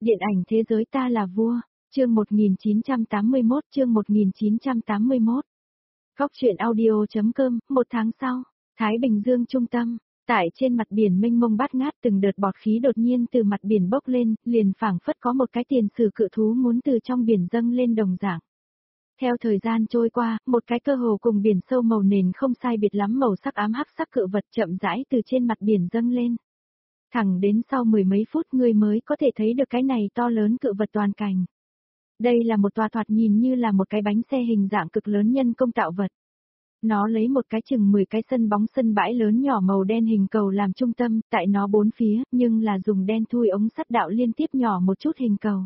Điện ảnh thế giới ta là vua, chương 1981. Góc truyện audio.com, một tháng sau, Thái Bình Dương trung tâm, tại trên mặt biển mênh mông bát ngát từng đợt bọt khí đột nhiên từ mặt biển bốc lên, liền phảng phất có một cái tiền sử cự thú muốn từ trong biển dâng lên đồng dạng. Theo thời gian trôi qua, một cái cơ hồ cùng biển sâu màu nền không sai biệt lắm màu sắc ám hắc sắc cự vật chậm rãi từ trên mặt biển dâng lên. Thẳng đến sau mười mấy phút người mới có thể thấy được cái này to lớn cự vật toàn cảnh. Đây là một tòa thoạt nhìn như là một cái bánh xe hình dạng cực lớn nhân công tạo vật. Nó lấy một cái chừng 10 cái sân bóng sân bãi lớn nhỏ màu đen hình cầu làm trung tâm, tại nó bốn phía, nhưng là dùng đen thui ống sắt đạo liên tiếp nhỏ một chút hình cầu.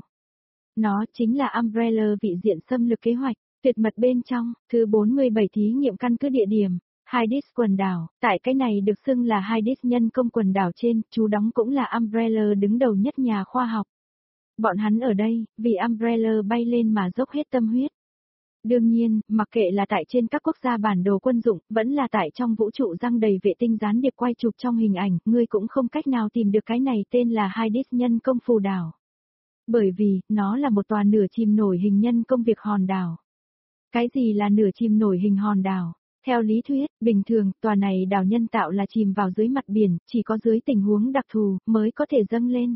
Nó chính là Umbrella vị diện xâm lược kế hoạch, tuyệt mật bên trong, thứ 47 thí nghiệm căn cứ địa điểm. Hydis quần đảo, tại cái này được xưng là Hydis nhân công quần đảo trên, chú đóng cũng là Umbrella đứng đầu nhất nhà khoa học. Bọn hắn ở đây, vì Umbrella bay lên mà dốc hết tâm huyết. Đương nhiên, mặc kệ là tại trên các quốc gia bản đồ quân dụng, vẫn là tại trong vũ trụ răng đầy vệ tinh gián điệp quay chụp trong hình ảnh, ngươi cũng không cách nào tìm được cái này tên là Hydis nhân công phù đảo. Bởi vì, nó là một tòa nửa chìm nổi hình nhân công việc hòn đảo. Cái gì là nửa chìm nổi hình hòn đảo? Theo lý thuyết, bình thường, tòa này đảo nhân tạo là chìm vào dưới mặt biển, chỉ có dưới tình huống đặc thù, mới có thể dâng lên.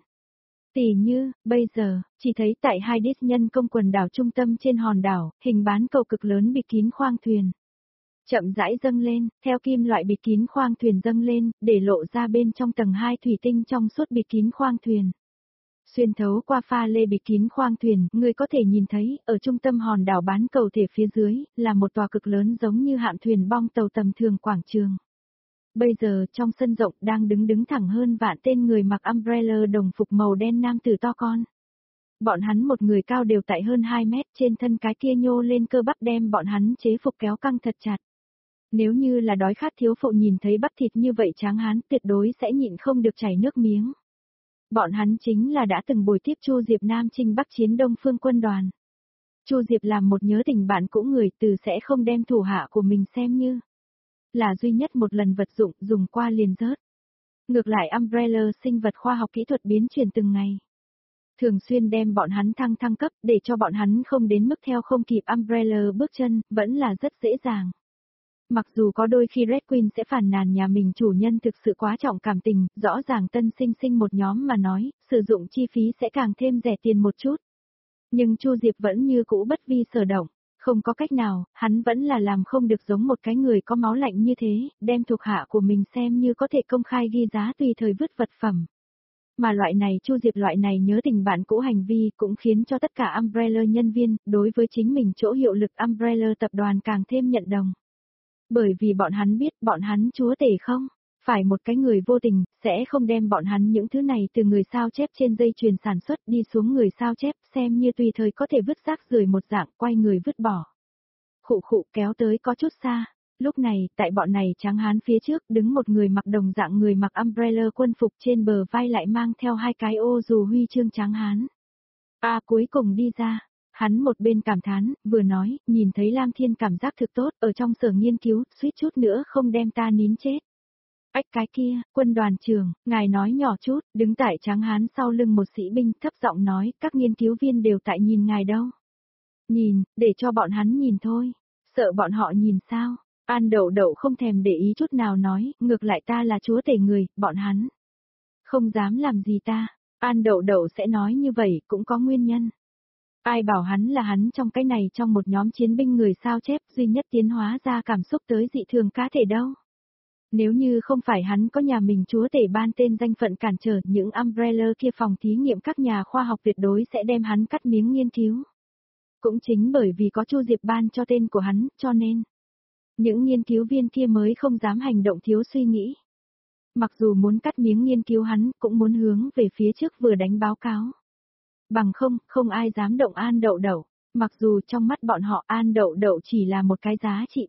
Tỉ như, bây giờ, chỉ thấy tại Hydis nhân công quần đảo trung tâm trên hòn đảo, hình bán cầu cực lớn bịt kín khoang thuyền. Chậm rãi dâng lên, theo kim loại bịt kín khoang thuyền dâng lên, để lộ ra bên trong tầng 2 thủy tinh trong suốt bịt kín khoang thuyền. Xuyên thấu qua pha lê bịt kín khoang thuyền, người có thể nhìn thấy, ở trung tâm hòn đảo bán cầu thể phía dưới, là một tòa cực lớn giống như hạm thuyền bong tàu tầm thường quảng trường. Bây giờ, trong sân rộng đang đứng thẳng hơn vạn tên người mặc Umbrella đồng phục màu đen nam tử to con. Bọn hắn một người cao đều tại hơn 2 mét, trên thân cái kia nhô lên cơ bắp đem bọn hắn chế phục kéo căng thật chặt. Nếu như là đói khát thiếu phụ nhìn thấy bắp thịt như vậy tráng hán tuyệt đối sẽ nhịn không được chảy nước miếng. Bọn hắn chính là đã từng bồi tiếp Chu Diệp Nam chinh Bắc chiến Đông Phương quân đoàn. Chu Diệp làm một nhớ tình bạn cũ người từ sẽ không đem thủ hạ của mình xem như là duy nhất một lần vật dụng dùng qua liền rớt. Ngược lại Umbrella sinh vật khoa học kỹ thuật biến chuyển từng ngày. Thường xuyên đem bọn hắn thăng cấp để cho bọn hắn không đến mức theo không kịp Umbrella bước chân, vẫn là rất dễ dàng. Mặc dù có đôi khi Red Queen sẽ phàn nàn nhà mình chủ nhân thực sự quá trọng cảm tình, rõ ràng tân sinh một nhóm mà nói, sử dụng chi phí sẽ càng thêm rẻ tiền một chút. Nhưng Chu Diệp vẫn như cũ bất vi sở động, không có cách nào, hắn vẫn là làm không được giống một cái người có máu lạnh như thế, đem thuộc hạ của mình xem như có thể công khai ghi giá tùy thời vứt vật phẩm. Mà loại này Chu Diệp loại này nhớ tình bạn cũ hành vi cũng khiến cho tất cả Umbrella nhân viên, đối với chính mình chỗ hiệu lực Umbrella tập đoàn càng thêm nhận đồng. Bởi vì bọn hắn biết bọn hắn chúa tể không, phải một cái người vô tình, sẽ không đem bọn hắn những thứ này từ người sao chép trên dây chuyền sản xuất đi xuống người sao chép xem như tùy thời có thể vứt rác rưởi một dạng quay người vứt bỏ. Khụ kéo tới có chút xa, lúc này tại bọn này tráng hán phía trước đứng một người mặc đồng dạng người mặc Umbrella quân phục trên bờ vai lại mang theo hai cái ô dù huy chương tráng hán. Cuối cùng đi ra. Hắn một bên cảm thán, vừa nói, nhìn thấy Lam Thiên cảm giác thực tốt, ở trong sở nghiên cứu, suýt chút nữa không đem ta nín chết. Ách cái kia, quân đoàn trưởng, ngài nói nhỏ chút, đứng tại tráng hán sau lưng một sĩ binh thấp giọng nói, các nghiên cứu viên đều tại nhìn ngài đâu. Nhìn, để cho bọn hắn nhìn thôi, sợ bọn họ nhìn sao. An Đậu Đậu không thèm để ý chút nào nói, ngược lại ta là chúa tể người, bọn hắn không dám làm gì ta. An Đậu Đậu sẽ nói như vậy cũng có nguyên nhân. Ai bảo hắn là hắn trong cái này trong một nhóm chiến binh người sao chép duy nhất tiến hóa ra cảm xúc tới dị thường cá thể đâu. Nếu như không phải hắn có nhà mình chúa tể ban tên danh phận cản trở những Umbrella kia phòng thí nghiệm các nhà khoa học tuyệt đối sẽ đem hắn cắt miếng nghiên cứu. Cũng chính bởi vì có Chu Diệp ban cho tên của hắn, cho nên những nghiên cứu viên kia mới không dám hành động thiếu suy nghĩ. Mặc dù muốn cắt miếng nghiên cứu hắn cũng muốn hướng về phía trước vừa đánh báo cáo. Bằng không ai dám động An Đậu Đậu, mặc dù trong mắt bọn họ An Đậu Đậu chỉ là một cái giá trị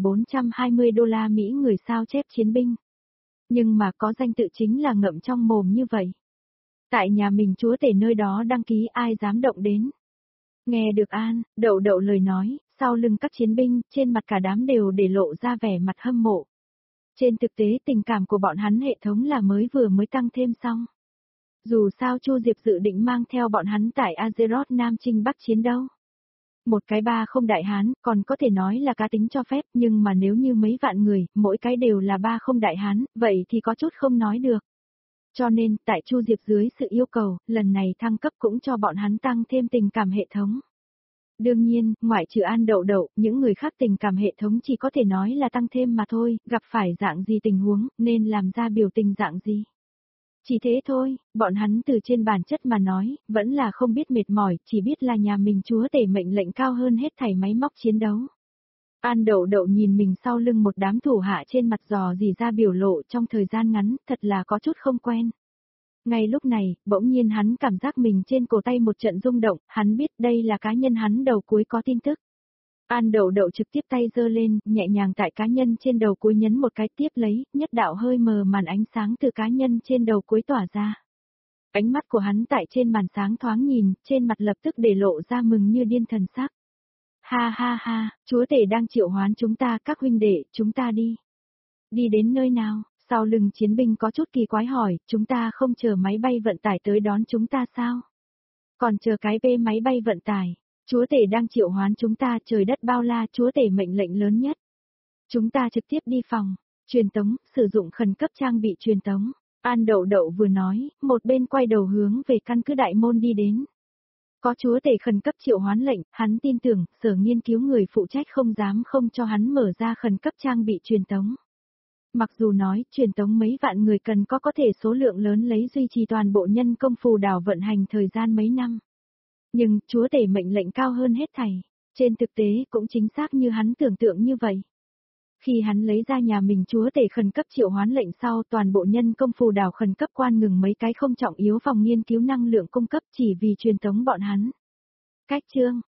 3.420 đô la Mỹ người sao chép chiến binh. Nhưng mà có danh tự chính là ngậm trong mồm như vậy. Tại nhà mình chúa tể nơi đó đăng ký ai dám động đến. Nghe được An Đậu Đậu lời nói, sau lưng các chiến binh, trên mặt cả đám đều để lộ ra vẻ mặt hâm mộ. Trên thực tế tình cảm của bọn hắn hệ thống là mới tăng thêm xong. Dù sao Chu Diệp dự định mang theo bọn hắn tại Azeroth Nam Chinh Bắc chiến đâu. Một cái ba không đại hán, còn có thể nói là cá tính cho phép, nhưng mà nếu như mấy vạn người, mỗi cái đều là ba không đại hán, vậy thì có chút không nói được. Cho nên, tại Chu Diệp dưới sự yêu cầu, lần này thăng cấp cũng cho bọn hắn tăng thêm tình cảm hệ thống. Đương nhiên, ngoại trừ An Đậu Đậu, những người khác tình cảm hệ thống chỉ có thể nói là tăng thêm mà thôi, gặp phải dạng gì tình huống, nên làm ra biểu tình dạng gì. Chỉ thế thôi, bọn hắn từ trên bản chất mà nói, vẫn là không biết mệt mỏi, chỉ biết là nhà mình chúa tể mệnh lệnh cao hơn hết thảy máy móc chiến đấu. An Đậu Đậu nhìn mình sau lưng một đám thủ hạ trên mặt dò dỉ ra biểu lộ trong thời gian ngắn, thật là có chút không quen. Ngay lúc này, bỗng nhiên hắn cảm giác mình trên cổ tay một trận rung động, hắn biết đây là cá nhân hắn đầu cuối có tin tức. An Đậu Đậu trực tiếp tay giơ lên, nhẹ nhàng tại cá nhân trên đầu cuối nhấn một cái tiếp lấy, nhất đạo hơi mờ màn ánh sáng từ cá nhân trên đầu cuối tỏa ra. Ánh mắt của hắn tại trên màn sáng thoáng nhìn, trên mặt lập tức để lộ ra mừng như điên thần sắc. Ha ha ha, chúa tể đang triệu hoán chúng ta các huynh đệ, chúng ta đi. Đi đến nơi nào? Sau lưng chiến binh có chút kỳ quái hỏi, chúng ta không chờ máy bay vận tải tới đón chúng ta sao? Còn chờ cái bê máy bay vận tải. Chúa tể đang triệu hoán chúng ta, trời đất bao la, chúa tể mệnh lệnh lớn nhất. Chúng ta trực tiếp đi phòng, truyền tống, sử dụng khẩn cấp trang bị truyền tống. An Đậu Đậu vừa nói, một bên quay đầu hướng về căn cứ đại môn đi đến. Có chúa tể khẩn cấp triệu hoán lệnh, hắn tin tưởng, sở nghiên cứu người phụ trách không dám không cho hắn mở ra khẩn cấp trang bị truyền tống. Mặc dù nói, truyền tống mấy vạn người cần có thể số lượng lớn lấy duy trì toàn bộ nhân công phù đảo vận hành thời gian mấy năm. Nhưng, chúa tể mệnh lệnh cao hơn hết thảy. Trên thực tế, cũng chính xác như hắn tưởng tượng như vậy. Khi hắn lấy ra nhà mình chúa tể khẩn cấp triệu hoán lệnh sau, toàn bộ nhân công phù đảo khẩn cấp quan ngừng mấy cái không trọng yếu phòng nghiên cứu năng lượng cung cấp chỉ vì truyền tống bọn hắn. Cách chương,